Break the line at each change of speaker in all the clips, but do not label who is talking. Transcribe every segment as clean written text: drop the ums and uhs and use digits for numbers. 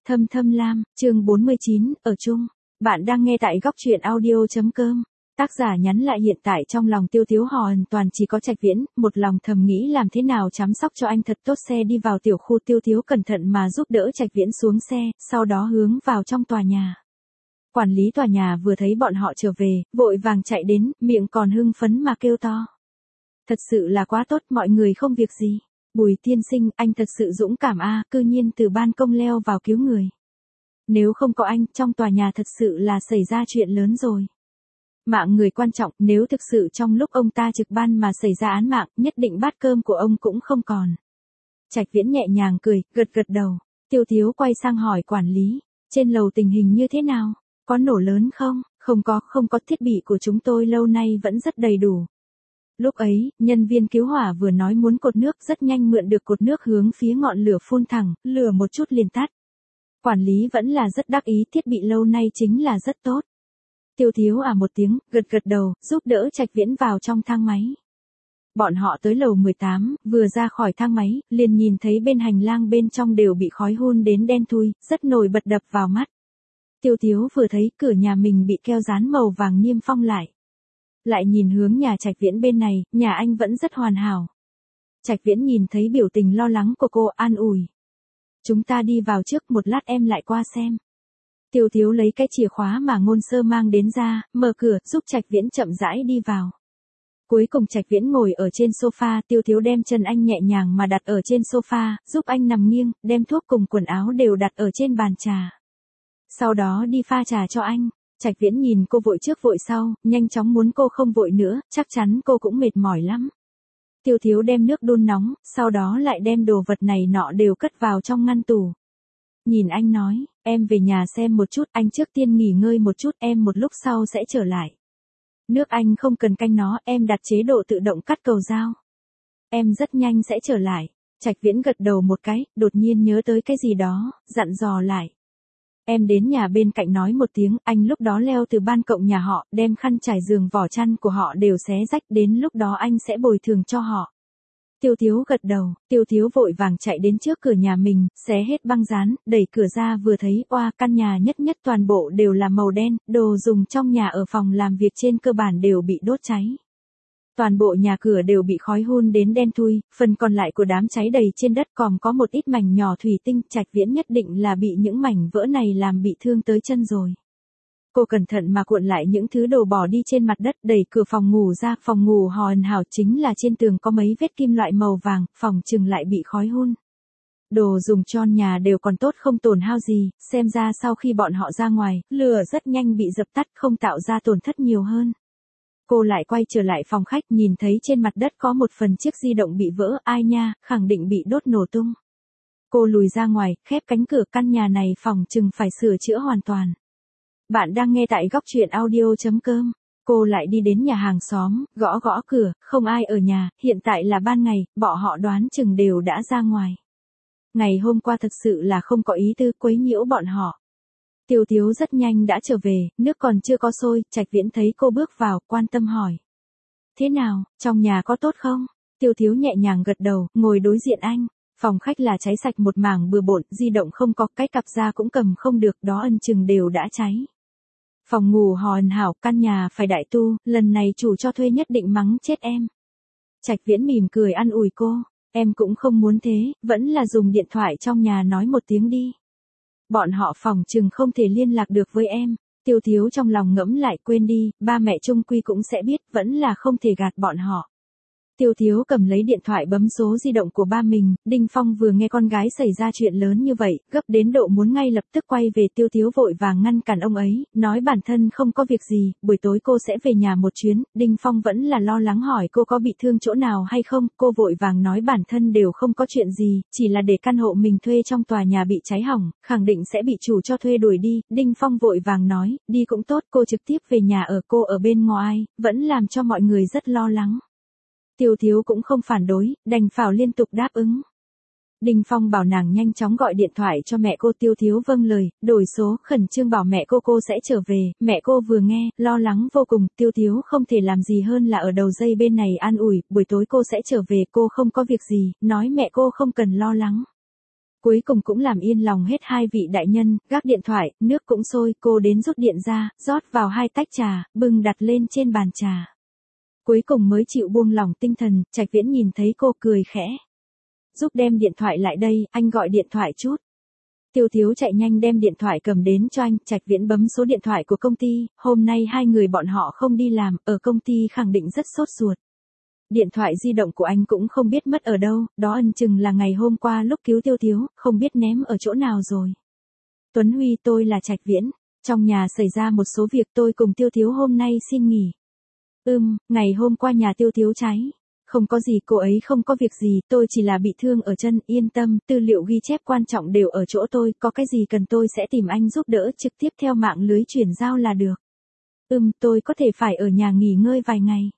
Thâm Thâm Lam, chương 49, ở chung. Bạn đang nghe tại góc truyện audio.com. Tác giả nhắn lại hiện tại trong lòng Tiêu Tiếu hoàn toàn chỉ có Trạch Viễn, một lòng thầm nghĩ làm thế nào chăm sóc cho anh thật tốt. Xe đi vào tiểu khu, Tiêu Tiếu cẩn thận mà giúp đỡ Trạch Viễn xuống xe, sau đó hướng vào trong tòa nhà. Quản lý tòa nhà vừa thấy bọn họ trở về, vội vàng chạy đến, miệng còn hưng phấn mà kêu to. Thật sự là quá tốt, mọi người không việc gì. Bùi tiên sinh, anh thật sự dũng cảm a, cư nhiên từ ban công leo vào cứu người. Nếu không có anh, trong tòa nhà thật sự là xảy ra chuyện lớn rồi. Mạng người quan trọng, nếu thực sự trong lúc ông ta trực ban mà xảy ra án mạng, nhất định bát cơm của ông cũng không còn. Trạch Viễn nhẹ nhàng cười, gật gật đầu. Tiêu Tiếu quay sang hỏi quản lý, trên lầu tình hình như thế nào? Có nổ lớn không? Không có, thiết bị của chúng tôi lâu nay vẫn rất đầy đủ. Lúc ấy, nhân viên cứu hỏa vừa nói muốn cột nước, rất nhanh mượn được cột nước hướng phía ngọn lửa phun thẳng, lửa một chút liền tắt. Quản lý vẫn là rất đắc ý, thiết bị lâu nay chính là rất tốt. Tiêu Tiếu một tiếng, gật đầu, giúp đỡ Trạch Viễn vào trong thang máy. Bọn họ tới lầu 18, vừa ra khỏi thang máy, liền nhìn thấy bên hành lang bên trong đều bị khói hun đến đen thui, rất nổi bật đập vào mắt. Tiêu Tiếu vừa thấy cửa nhà mình bị keo dán màu vàng niêm phong lại. Lại nhìn hướng nhà Trạch Viễn bên này, nhà anh vẫn rất hoàn hảo. Trạch Viễn nhìn thấy biểu tình lo lắng của cô, an ủi. Chúng ta đi vào trước, một lát em lại qua xem. Tiêu Tiếu lấy cái chìa khóa mà Ngôn Sơ mang đến ra, mở cửa, giúp Trạch Viễn chậm rãi đi vào. Cuối cùng Trạch Viễn ngồi ở trên sofa, Tiêu Tiếu đem chân anh nhẹ nhàng mà đặt ở trên sofa, giúp anh nằm nghiêng, đem thuốc cùng quần áo đều đặt ở trên bàn trà. Sau đó đi pha trà cho anh. Trạch Viễn nhìn cô vội trước vội sau, nhanh chóng muốn cô không vội nữa, chắc chắn cô cũng mệt mỏi lắm. Tiêu Tiếu đem nước đun nóng, sau đó lại đem đồ vật này nọ đều cất vào trong ngăn tủ. Nhìn anh nói, em về nhà xem một chút, anh trước tiên nghỉ ngơi một chút, em một lúc sau sẽ trở lại. Nước anh không cần canh nó, em đặt chế độ tự động cắt cầu dao. Em rất nhanh sẽ trở lại. Trạch Viễn gật đầu một cái, đột nhiên nhớ tới cái gì đó, dặn dò lại. Em đến nhà bên cạnh nói một tiếng, anh lúc đó leo từ ban công nhà họ, đem khăn trải giường vỏ chăn của họ đều xé rách, đến lúc đó anh sẽ bồi thường cho họ. Tiêu Tiếu gật đầu, Tiêu Tiếu vội vàng chạy đến trước cửa nhà mình, xé hết băng dán, đẩy cửa ra vừa thấy, căn nhà nhất toàn bộ đều là màu đen, đồ dùng trong nhà ở phòng làm việc trên cơ bản đều bị đốt cháy. Toàn bộ nhà cửa đều bị khói hun đến đen thui, phần còn lại của đám cháy đầy trên đất, còn có một ít mảnh nhỏ thủy tinh. Trạch Viễn nhất định là bị những mảnh vỡ này làm bị thương tới chân rồi. Cô cẩn thận mà cuộn lại những thứ đồ bỏ đi trên mặt đất, đẩy cửa phòng ngủ ra, phòng ngủ hoàn hảo, chính là trên tường có mấy vết kim loại màu vàng, phòng chừng lại bị khói hun. Đồ dùng trong nhà đều còn tốt, không tổn hao gì, xem ra sau khi bọn họ ra ngoài, lửa rất nhanh bị dập tắt, không tạo ra tổn thất nhiều hơn. Cô lại quay trở lại phòng khách, nhìn thấy trên mặt đất có một phần chiếc di động bị vỡ, ai nha, khẳng định bị đốt nổ tung. Cô lùi ra ngoài, khép cánh cửa, căn nhà này phòng chừng phải sửa chữa hoàn toàn. Bạn đang nghe tại góc truyện audio.com. Cô lại đi đến nhà hàng xóm, gõ cửa, không ai ở nhà, hiện tại là ban ngày, bọn họ đoán chừng đều đã ra ngoài. Ngày hôm qua thật sự là không có ý tư quấy nhiễu bọn họ. Tiêu Tiếu rất nhanh đã trở về, nước còn chưa có sôi, Trạch Viễn thấy cô bước vào, quan tâm hỏi. Thế nào, trong nhà có tốt không? Tiêu Tiếu nhẹ nhàng gật đầu, ngồi đối diện anh. Phòng khách là cháy sạch một mảng bừa bộn, di động không có, cái cặp da cũng cầm không được, đó ân chừng đều đã cháy. Phòng ngủ hoàn hảo, căn nhà phải đại tu, lần này chủ cho thuê nhất định mắng chết em. Trạch Viễn mỉm cười an ủi cô, em cũng không muốn thế, vẫn là dùng điện thoại trong nhà nói một tiếng đi. Bọn họ phòng chừng không thể liên lạc được với em. Tiêu Tiếu trong lòng ngẫm lại, quên đi, ba mẹ chung quy cũng sẽ biết, vẫn là không thể gạt bọn họ. Tiêu Tiếu cầm lấy điện thoại bấm số di động của ba mình, Đinh Phong vừa nghe con gái xảy ra chuyện lớn như vậy, gấp đến độ muốn ngay lập tức quay về. Tiêu Tiếu vội vàng ngăn cản ông ấy, nói bản thân không có việc gì, buổi tối cô sẽ về nhà một chuyến. Đinh Phong vẫn là lo lắng hỏi cô có bị thương chỗ nào hay không, cô vội vàng nói bản thân đều không có chuyện gì, chỉ là để căn hộ mình thuê trong tòa nhà bị cháy hỏng, khẳng định sẽ bị chủ cho thuê đuổi đi. Đinh Phong vội vàng nói, đi cũng tốt, cô trực tiếp về nhà ở, cô ở bên ngoài, vẫn làm cho mọi người rất lo lắng. Tiêu Tiếu cũng không phản đối, đành phải liên tục đáp ứng. Đinh Phong bảo nàng nhanh chóng gọi điện thoại cho mẹ cô. Tiêu Tiếu vâng lời, đổi số, khẩn trương bảo mẹ cô sẽ trở về. Mẹ cô vừa nghe, lo lắng vô cùng. Tiêu Tiếu không thể làm gì hơn là ở đầu dây bên này an ủi, buổi tối cô sẽ trở về, cô không có việc gì, nói mẹ cô không cần lo lắng. Cuối cùng cũng làm yên lòng hết hai vị đại nhân, gác điện thoại, nước cũng sôi, cô đến rút điện ra, rót vào 2 tách trà, bưng đặt lên trên bàn trà. Cuối cùng mới chịu buông lỏng tinh thần, Trạch Viễn nhìn thấy cô cười khẽ. Giúp đem điện thoại lại đây, anh gọi điện thoại chút. Tiêu Thiếu chạy nhanh đem điện thoại cầm đến cho anh, Trạch Viễn bấm số điện thoại của công ty, hôm nay hai người bọn họ không đi làm, ở công ty khẳng định rất sốt ruột. Điện thoại di động của anh cũng không biết mất ở đâu, đó ân chừng là ngày hôm qua lúc cứu Tiêu Thiếu, không biết ném ở chỗ nào rồi. Tuấn Huy, tôi là Trạch Viễn, trong nhà xảy ra một số việc, tôi cùng Tiêu Thiếu hôm nay xin nghỉ. Ngày hôm qua nhà Tiêu Thiếu cháy. Không có gì, cô ấy không có việc gì, tôi chỉ là bị thương ở chân, yên tâm, tư liệu ghi chép quan trọng đều ở chỗ tôi, có cái gì cần tôi sẽ tìm anh giúp đỡ, trực tiếp theo mạng lưới chuyển giao là được. Tôi có thể phải ở nhà nghỉ ngơi vài ngày.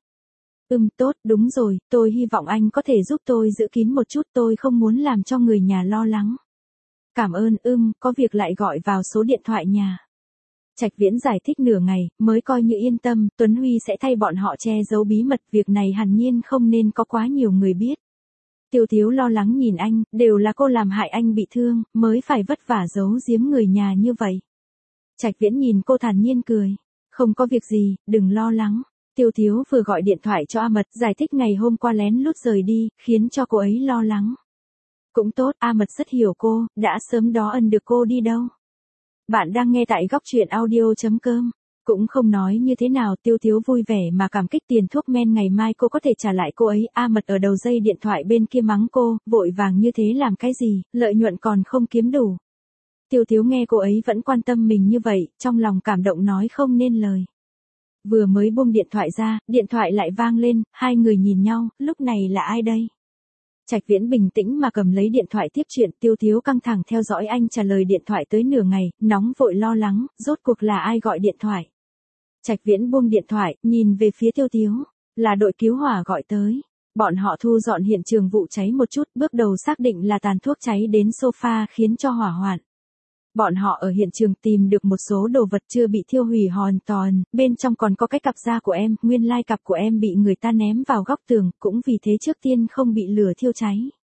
Tốt, đúng rồi, tôi hy vọng anh có thể giúp tôi giữ kín một chút, tôi không muốn làm cho người nhà lo lắng. Cảm ơn, có việc lại gọi vào số điện thoại nhà. Trạch Viễn giải thích nửa ngày, mới coi như yên tâm, Tuấn Huy sẽ thay bọn họ che giấu bí mật, việc này hẳn nhiên không nên có quá nhiều người biết. Tiêu Thiếu lo lắng nhìn anh, đều là cô làm hại anh bị thương, mới phải vất vả giấu giếm người nhà như vậy. Trạch Viễn nhìn cô thản nhiên cười, không có việc gì, đừng lo lắng. Tiêu Thiếu vừa gọi điện thoại cho A Mật, giải thích ngày hôm qua lén lút rời đi, khiến cho cô ấy lo lắng. Cũng tốt, A Mật rất hiểu cô, đã sớm đó ân được cô đi đâu. Bạn đang nghe tại góc truyện audio.com. Cũng không nói như thế nào, Tiêu Thiếu vui vẻ mà cảm kích tiền thuốc men ngày mai cô có thể trả lại cô ấy. A Mật ở đầu dây điện thoại bên kia mắng cô, vội vàng như thế làm cái gì, lợi nhuận còn không kiếm đủ. Tiêu Thiếu nghe cô ấy vẫn quan tâm mình như vậy, trong lòng cảm động nói không nên lời. Vừa mới buông điện thoại ra, điện thoại lại vang lên, hai người nhìn nhau, lúc này là ai đây? Trạch Viễn bình tĩnh mà cầm lấy điện thoại tiếp chuyện, Tiêu Thiếu căng thẳng theo dõi anh trả lời điện thoại tới nửa ngày, nóng vội lo lắng, rốt cuộc là ai gọi điện thoại. Trạch Viễn buông điện thoại, nhìn về phía Tiêu Thiếu, là đội cứu hỏa gọi tới. Bọn họ thu dọn hiện trường vụ cháy một chút, bước đầu xác định là tàn thuốc cháy đến sofa khiến cho hỏa hoạn. Bọn họ ở hiện trường tìm được một số đồ vật chưa bị thiêu hủy hoàn toàn, bên trong còn có cái cặp da của em, nguyên lai cặp của em bị người ta ném vào góc tường, cũng vì thế trước tiên không bị lửa thiêu cháy.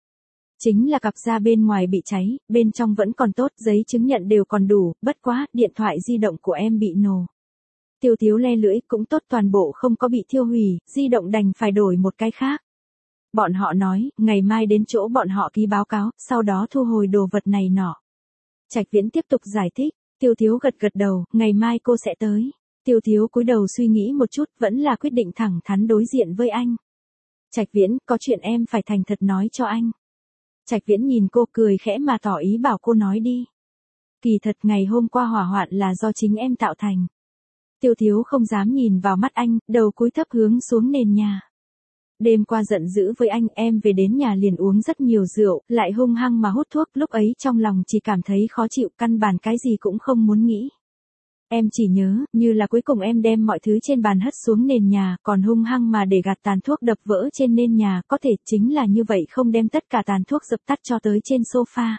Chính là cặp da bên ngoài bị cháy, bên trong vẫn còn tốt, giấy chứng nhận đều còn đủ, bất quá, điện thoại di động của em bị nổ. Tiêu Thiếu le lưỡi, cũng tốt, toàn bộ không có bị thiêu hủy, di động đành phải đổi một cái khác. Bọn họ nói, ngày mai đến chỗ bọn họ ký báo cáo, sau đó thu hồi đồ vật này nọ. Trạch Viễn tiếp tục giải thích, Tiêu Thiếu gật gật đầu, ngày mai cô sẽ tới. Tiêu Thiếu cúi đầu suy nghĩ một chút, vẫn là quyết định thẳng thắn đối diện với anh. Trạch Viễn, có chuyện em phải thành thật nói cho anh. Trạch Viễn nhìn cô cười khẽ mà tỏ ý bảo cô nói đi. Kỳ thật ngày hôm qua hỏa hoạn là do chính em tạo thành. Tiêu Thiếu không dám nhìn vào mắt anh, đầu cúi thấp hướng xuống nền nhà. Đêm qua giận dữ với anh, em về đến nhà liền uống rất nhiều rượu, lại hung hăng mà hút thuốc, lúc ấy trong lòng chỉ cảm thấy khó chịu, căn bản cái gì cũng không muốn nghĩ. Em chỉ nhớ, như là cuối cùng em đem mọi thứ trên bàn hất xuống nền nhà, còn hung hăng mà để gạt tàn thuốc đập vỡ trên nền nhà, có thể chính là như vậy không đem tất cả tàn thuốc dập tắt cho tới trên sofa.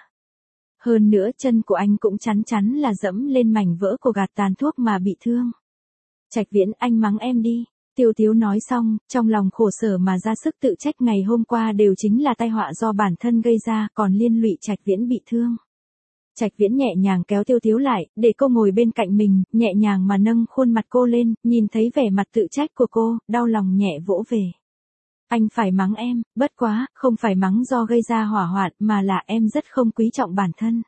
Hơn nữa chân của anh cũng chắn chắn là dẫm lên mảnh vỡ của gạt tàn thuốc mà bị thương. Trạch Viễn, anh mắng em đi. Tiêu Thiếu nói xong, trong lòng khổ sở mà ra sức tự trách, ngày hôm qua đều chính là tai họa do bản thân gây ra, còn liên lụy Trạch Viễn bị thương. Trạch Viễn nhẹ nhàng kéo Tiêu Thiếu lại, để cô ngồi bên cạnh mình, nhẹ nhàng mà nâng khuôn mặt cô lên, nhìn thấy vẻ mặt tự trách của cô, đau lòng nhẹ vỗ về. Anh phải mắng em, bất quá, không phải mắng do gây ra hỏa hoạn, mà là em rất không quý trọng bản thân.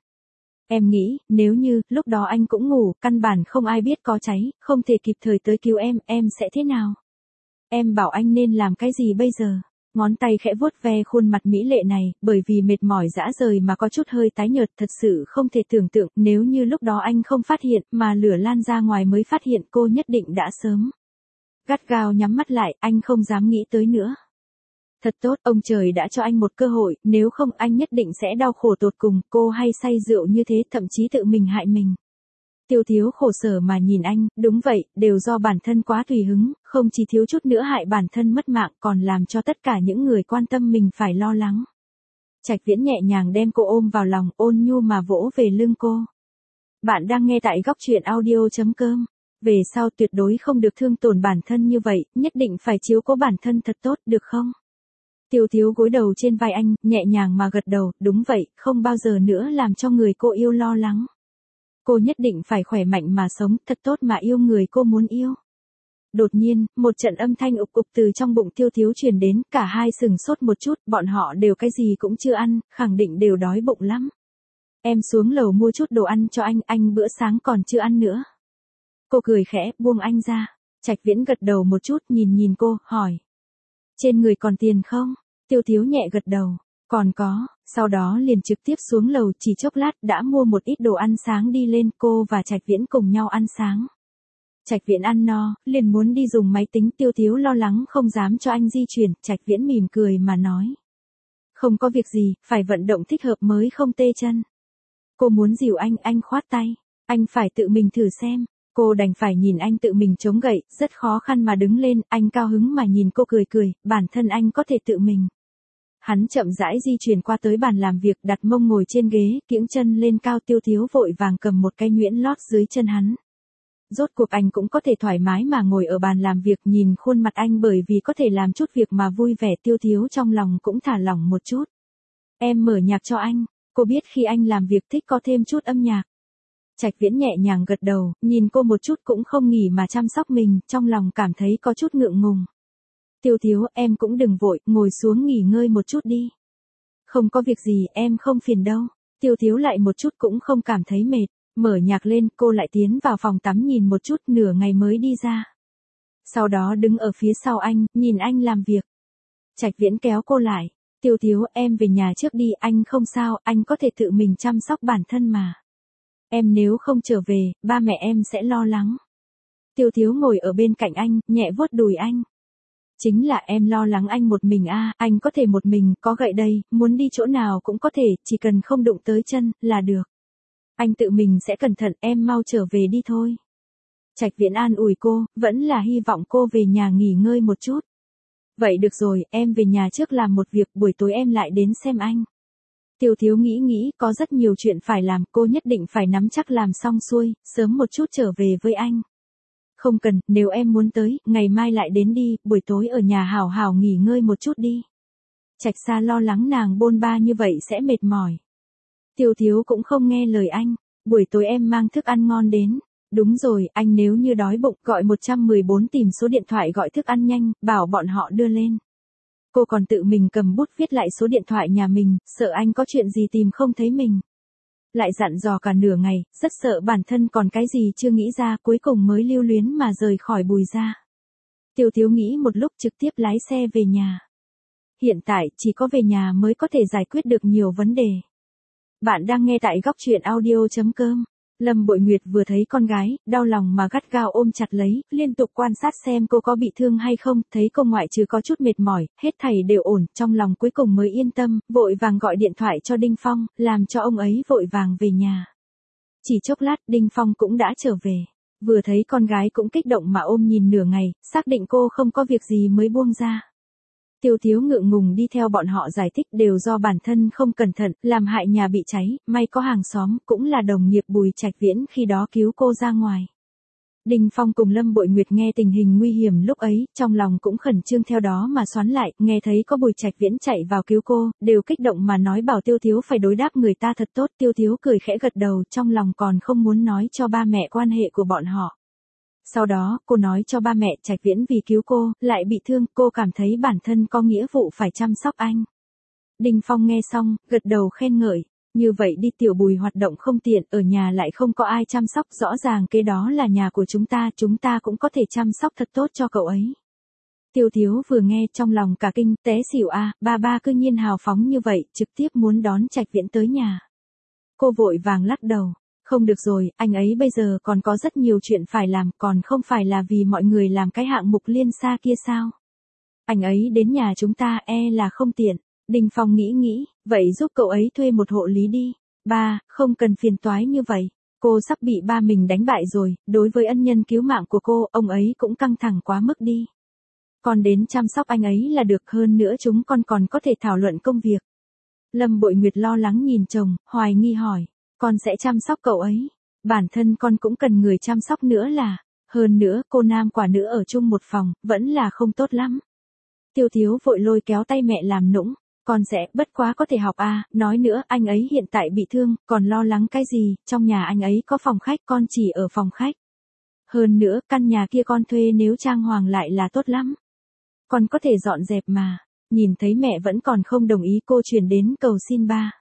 Em nghĩ, nếu như, lúc đó anh cũng ngủ, căn bản không ai biết có cháy, không thể kịp thời tới cứu em sẽ thế nào? Em bảo anh nên làm cái gì bây giờ? Ngón tay khẽ vuốt ve khuôn mặt mỹ lệ này, bởi vì mệt mỏi rã rời mà có chút hơi tái nhợt, thật sự không thể tưởng tượng, nếu như lúc đó anh không phát hiện, mà lửa lan ra ngoài mới phát hiện, cô nhất định đã sớm. Gắt gao nhắm mắt lại, anh không dám nghĩ tới nữa. Thật tốt, ông trời đã cho anh một cơ hội, nếu không anh nhất định sẽ đau khổ tột cùng, cô hay say rượu như thế, thậm chí tự mình hại mình. Tiêu Thiếu khổ sở mà nhìn anh, đúng vậy, đều do bản thân quá tùy hứng, không chỉ thiếu chút nữa hại bản thân mất mạng, còn làm cho tất cả những người quan tâm mình phải lo lắng. Trạch Viễn nhẹ nhàng đem cô ôm vào lòng, ôn nhu mà vỗ về lưng cô. Bạn đang nghe tại góc truyện audio.com. Về sau tuyệt đối không được thương tổn bản thân như vậy, nhất định phải chiếu cố bản thân thật tốt, được không? Tiêu Thiếu gối đầu trên vai anh, nhẹ nhàng mà gật đầu, đúng vậy, không bao giờ nữa làm cho người cô yêu lo lắng. Cô nhất định phải khỏe mạnh mà sống, thật tốt mà yêu người cô muốn yêu. Đột nhiên, một trận âm thanh ục ục từ trong bụng Tiêu Thiếu truyền đến, cả hai sừng sốt một chút, bọn họ đều cái gì cũng chưa ăn, khẳng định đều đói bụng lắm. Em xuống lầu mua chút đồ ăn cho anh bữa sáng còn chưa ăn nữa. Cô cười khẽ, buông anh ra. Trạch Viễn gật đầu một chút, nhìn cô, hỏi. Trên người còn tiền không? Tiêu Thiếu nhẹ gật đầu. Còn có, sau đó liền trực tiếp xuống lầu, chỉ chốc lát đã mua một ít đồ ăn sáng đi lên, cô và Trạch Viễn cùng nhau ăn sáng. Trạch Viễn ăn no, liền muốn đi dùng máy tính, Tiêu Thiếu lo lắng không dám cho anh di chuyển, Trạch Viễn mỉm cười mà nói. Không có việc gì, phải vận động thích hợp mới không tê chân. Cô muốn dìu anh khoát tay. Anh phải tự mình thử xem. Cô đành phải nhìn anh tự mình chống gậy, rất khó khăn mà đứng lên, anh cao hứng mà nhìn cô cười, bản thân anh có thể tự mình. Hắn chậm rãi di chuyển qua tới bàn làm việc, đặt mông ngồi trên ghế, kiễng chân lên cao. Tiêu Thiếu vội vàng cầm một cái nhuyễn lót dưới chân hắn. Rốt cuộc anh cũng có thể thoải mái mà ngồi ở bàn làm việc, nhìn khuôn mặt anh bởi vì có thể làm chút việc mà vui vẻ, Tiêu Thiếu trong lòng cũng thả lỏng một chút. Em mở nhạc cho anh, cô biết khi anh làm việc thích có thêm chút âm nhạc. Trạch Viễn nhẹ nhàng gật đầu, nhìn cô một chút cũng không nghỉ mà chăm sóc mình, trong lòng cảm thấy có chút ngượng ngùng. Tiêu Thiếu, em cũng đừng vội, ngồi xuống nghỉ ngơi một chút đi. Không có việc gì, em không phiền đâu. Tiêu Thiếu lại một chút cũng không cảm thấy mệt, mở nhạc lên, cô lại tiến vào phòng tắm nhìn một chút, nửa ngày mới đi ra. Sau đó đứng ở phía sau anh, nhìn anh làm việc. Trạch Viễn kéo cô lại. Tiêu Thiếu, em về nhà trước đi, anh không sao, anh có thể tự mình chăm sóc bản thân mà. Em nếu không trở về, ba mẹ em sẽ lo lắng. Tiêu Thiếu ngồi ở bên cạnh anh, nhẹ vuốt đùi anh. Chính là em lo lắng anh một mình à, anh có thể một mình, có gậy đây, muốn đi chỗ nào cũng có thể, chỉ cần không đụng tới chân, là được. Anh tự mình sẽ cẩn thận, em mau trở về đi thôi. Trạch Viễn an ủi cô, vẫn là hy vọng cô về nhà nghỉ ngơi một chút. Vậy được rồi, em về nhà trước làm một việc, buổi tối em lại đến xem anh. Tiêu Thiếu nghĩ, có rất nhiều chuyện phải làm, cô nhất định phải nắm chắc làm xong xuôi, sớm một chút trở về với anh. Không cần, nếu em muốn tới, ngày mai lại đến đi, buổi tối ở nhà hảo hảo nghỉ ngơi một chút đi. Trạch Sa lo lắng nàng bôn ba như vậy sẽ mệt mỏi. Tiêu Thiếu cũng không nghe lời anh, buổi tối em mang thức ăn ngon đến. Đúng rồi, anh nếu như đói bụng, gọi 114 tìm số điện thoại gọi thức ăn nhanh, bảo bọn họ đưa lên. Cô còn tự mình cầm bút viết lại số điện thoại nhà mình, sợ anh có chuyện gì tìm không thấy mình. Lại dặn dò cả nửa ngày, rất sợ bản thân còn cái gì chưa nghĩ ra, cuối cùng mới lưu luyến mà rời khỏi Bùi gia. Tiêu Thiếu nghĩ một lúc trực tiếp lái xe về nhà. Hiện tại, chỉ có về nhà mới có thể giải quyết được nhiều vấn đề. Bạn đang nghe tại góc truyện audio.com. Lâm Bội Nguyệt vừa thấy con gái, đau lòng mà gắt gao ôm chặt lấy, liên tục quan sát xem cô có bị thương hay không, thấy cô ngoại trừ có chút mệt mỏi, hết thảy đều ổn, trong lòng cuối cùng mới yên tâm, vội vàng gọi điện thoại cho Đinh Phong, làm cho ông ấy vội vàng về nhà. Chỉ chốc lát, Đinh Phong cũng đã trở về. Vừa thấy con gái cũng kích động mà ôm nhìn nửa ngày, xác định cô không có việc gì mới buông ra. Tiêu Thiếu ngượng ngùng đi theo bọn họ giải thích đều do bản thân không cẩn thận, làm hại nhà bị cháy, may có hàng xóm, cũng là đồng nghiệp Bùi Trạch Viễn khi đó cứu cô ra ngoài. Đinh Phong cùng Lâm Bội Nguyệt nghe tình hình nguy hiểm lúc ấy, trong lòng cũng khẩn trương theo đó mà xoắn lại, nghe thấy có Bùi Trạch Viễn chạy vào cứu cô, đều kích động mà nói bảo Tiêu Thiếu phải đối đáp người ta thật tốt. Tiêu Thiếu cười khẽ gật đầu, trong lòng còn không muốn nói cho ba mẹ quan hệ của bọn họ. Sau đó, cô nói cho ba mẹ Trạch Viễn vì cứu cô, lại bị thương, cô cảm thấy bản thân có nghĩa vụ phải chăm sóc anh. Đinh Phong nghe xong, gật đầu khen ngợi. Như vậy đi Tiểu Bùi hoạt động không tiện, ở nhà lại không có ai chăm sóc, rõ ràng cái đó là nhà của chúng ta cũng có thể chăm sóc thật tốt cho cậu ấy. Tiêu Thiếu vừa nghe trong lòng cả kinh, té xỉu a, ba cư nhiên hào phóng như vậy, trực tiếp muốn đón Trạch Viễn tới nhà. Cô vội vàng lắc đầu. Không được rồi, anh ấy bây giờ còn có rất nhiều chuyện phải làm, còn không phải là vì mọi người làm cái hạng mục liên xa kia sao? Anh ấy đến nhà chúng ta là không tiện. Đinh Phong nghĩ, vậy giúp cậu ấy thuê một hộ lý đi. Ba, không cần phiền toái như vậy. Cô sắp bị ba mình đánh bại rồi, đối với ân nhân cứu mạng của cô, ông ấy cũng căng thẳng quá mức đi. Còn đến chăm sóc anh ấy là được, hơn nữa chúng con còn có thể thảo luận công việc. Lâm Bội Nguyệt lo lắng nhìn chồng, hoài nghi hỏi. Con sẽ chăm sóc cậu ấy. Bản thân con cũng cần người chăm sóc nữa là. Hơn nữa, cô nam quả nữ ở chung một phòng, vẫn là không tốt lắm. Tiêu Thiếu vội lôi kéo tay mẹ làm nũng. Con sẽ, bất quá có thể học à, nói nữa, anh ấy hiện tại bị thương, còn lo lắng cái gì, trong nhà anh ấy có phòng khách, con chỉ ở phòng khách. Hơn nữa, căn nhà kia con thuê nếu trang hoàng lại là tốt lắm. Con có thể dọn dẹp mà. Nhìn thấy mẹ vẫn còn không đồng ý, cô chuyển đến cầu xin ba.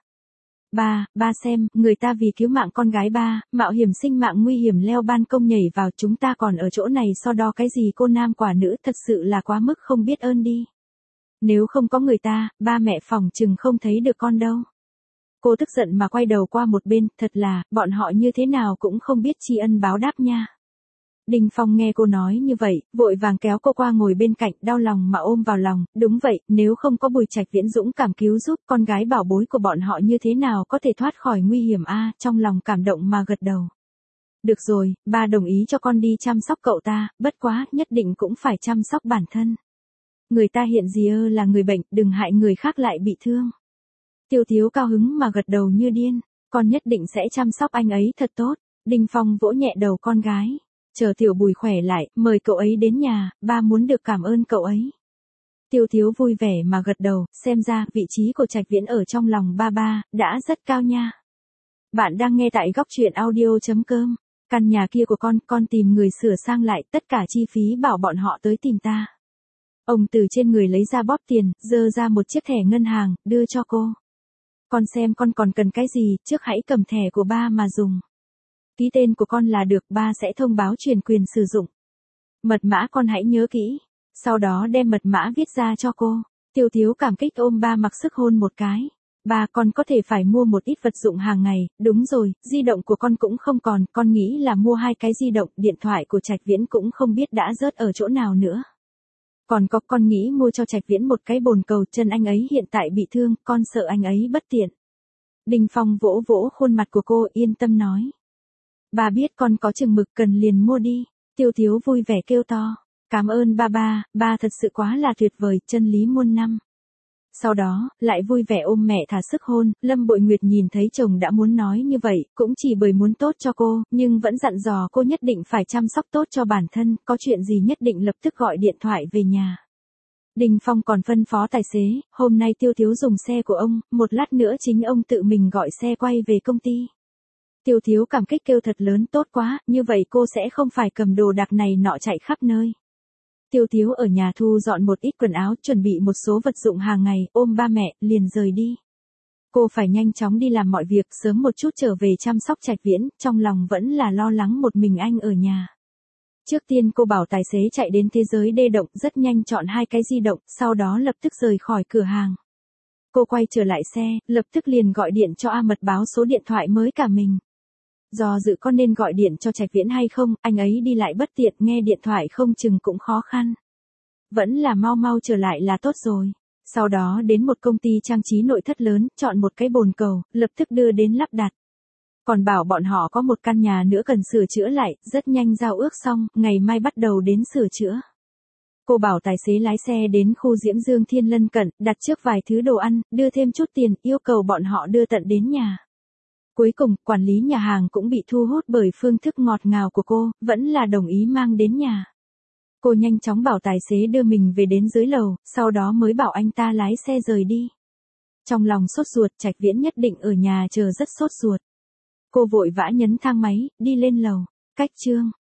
Ba xem, người ta vì cứu mạng con gái ba, mạo hiểm sinh mạng nguy hiểm leo ban công nhảy vào, chúng ta còn ở chỗ này so đo cái gì, cô nam quả nữ, thật sự là quá mức không biết ơn đi. Nếu không có người ta, ba mẹ phòng chừng không thấy được con đâu. Cô tức giận mà quay đầu qua một bên, thật là, bọn họ như thế nào cũng không biết tri ân báo đáp nha. Đinh Phong nghe cô nói như vậy, vội vàng kéo cô qua ngồi bên cạnh, đau lòng mà ôm vào lòng, đúng vậy, nếu không có Bùi Trạch Viễn dũng cảm cứu giúp, con gái bảo bối của bọn họ như thế nào có thể thoát khỏi nguy hiểm a, trong lòng cảm động mà gật đầu. Được rồi, ba đồng ý cho con đi chăm sóc cậu ta, bất quá, nhất định cũng phải chăm sóc bản thân. Người ta hiện giờ là người bệnh, đừng hại người khác lại bị thương. Tiêu Thiếu cao hứng mà gật đầu như điên, con nhất định sẽ chăm sóc anh ấy thật tốt. Đinh Phong vỗ nhẹ đầu con gái. Chờ Tiểu Bùi khỏe lại, mời cậu ấy đến nhà, ba muốn được cảm ơn cậu ấy. Tiêu Thiếu vui vẻ mà gật đầu, xem ra vị trí của Trạch Viễn ở trong lòng ba đã rất cao nha. Bạn đang nghe tại góc truyện audio.com. Căn nhà kia của con tìm người sửa sang lại, tất cả chi phí bảo bọn họ tới tìm ta. Ông từ trên người lấy ra bóp tiền, giơ ra một chiếc thẻ ngân hàng, đưa cho cô. Con xem con còn cần cái gì, trước hãy cầm thẻ của ba mà dùng. Ký tên của con là được, ba sẽ thông báo truyền quyền sử dụng. Mật mã con hãy nhớ kỹ. Sau đó đem mật mã viết ra cho cô. Tiêu Thiếu cảm kích ôm ba mặc sức hôn một cái. Ba, con có thể phải mua một ít vật dụng hàng ngày, đúng rồi, di động của con cũng không còn, con nghĩ là mua 2 cái di động, điện thoại của Trạch Viễn cũng không biết đã rớt ở chỗ nào nữa. Còn có, con nghĩ mua cho Trạch Viễn một cái bồn cầu, chân anh ấy hiện tại bị thương, con sợ anh ấy bất tiện. Đinh Phong vỗ vỗ khuôn mặt của cô, yên tâm nói. Ba biết con có chừng mực, cần liền mua đi. Tiêu Thiếu vui vẻ kêu to. Cảm ơn ba thật sự quá là tuyệt vời, chân lý muôn năm. Sau đó, lại vui vẻ ôm mẹ thả sức hôn, Lâm Bội Nguyệt nhìn thấy chồng đã muốn nói như vậy, cũng chỉ bởi muốn tốt cho cô, nhưng vẫn dặn dò cô nhất định phải chăm sóc tốt cho bản thân, có chuyện gì nhất định lập tức gọi điện thoại về nhà. Đinh Phong còn phân phó tài xế, hôm nay Tiêu Thiếu dùng xe của ông, một lát nữa chính ông tự mình gọi xe quay về công ty. Tiêu Thiếu cảm kích kêu thật lớn, tốt quá, như vậy cô sẽ không phải cầm đồ đạc này nọ chạy khắp nơi. Tiêu Thiếu ở nhà thu dọn một ít quần áo, chuẩn bị một số vật dụng hàng ngày, ôm ba mẹ, liền rời đi. Cô phải nhanh chóng đi làm mọi việc, sớm một chút trở về chăm sóc Trạch Viễn, trong lòng vẫn là lo lắng một mình anh ở nhà. Trước tiên cô bảo tài xế chạy đến thế giới đê động, rất nhanh chọn 2 cái di động, sau đó lập tức rời khỏi cửa hàng. Cô quay trở lại xe, lập tức liền gọi điện cho A Mật báo số điện thoại mới cả mình. Do dự có nên gọi điện cho Trạch Viễn hay không, anh ấy đi lại bất tiện, nghe điện thoại không chừng cũng khó khăn. Vẫn là mau trở lại là tốt rồi. Sau đó đến một công ty trang trí nội thất lớn, chọn một cái bồn cầu, lập tức đưa đến lắp đặt. Còn bảo bọn họ có một căn nhà nữa cần sửa chữa lại, rất nhanh giao ước xong, ngày mai bắt đầu đến sửa chữa. Cô bảo tài xế lái xe đến khu Diễm Dương Thiên lân cận, đặt trước vài thứ đồ ăn, đưa thêm chút tiền, yêu cầu bọn họ đưa tận đến nhà. Cuối cùng, quản lý nhà hàng cũng bị thu hút bởi phương thức ngọt ngào của cô, vẫn là đồng ý mang đến nhà. Cô nhanh chóng bảo tài xế đưa mình về đến dưới lầu, sau đó mới bảo anh ta lái xe rời đi. Trong lòng sốt ruột, Trạch Viễn nhất định ở nhà chờ rất sốt ruột. Cô vội vã nhấn thang máy, đi lên lầu. Cách chương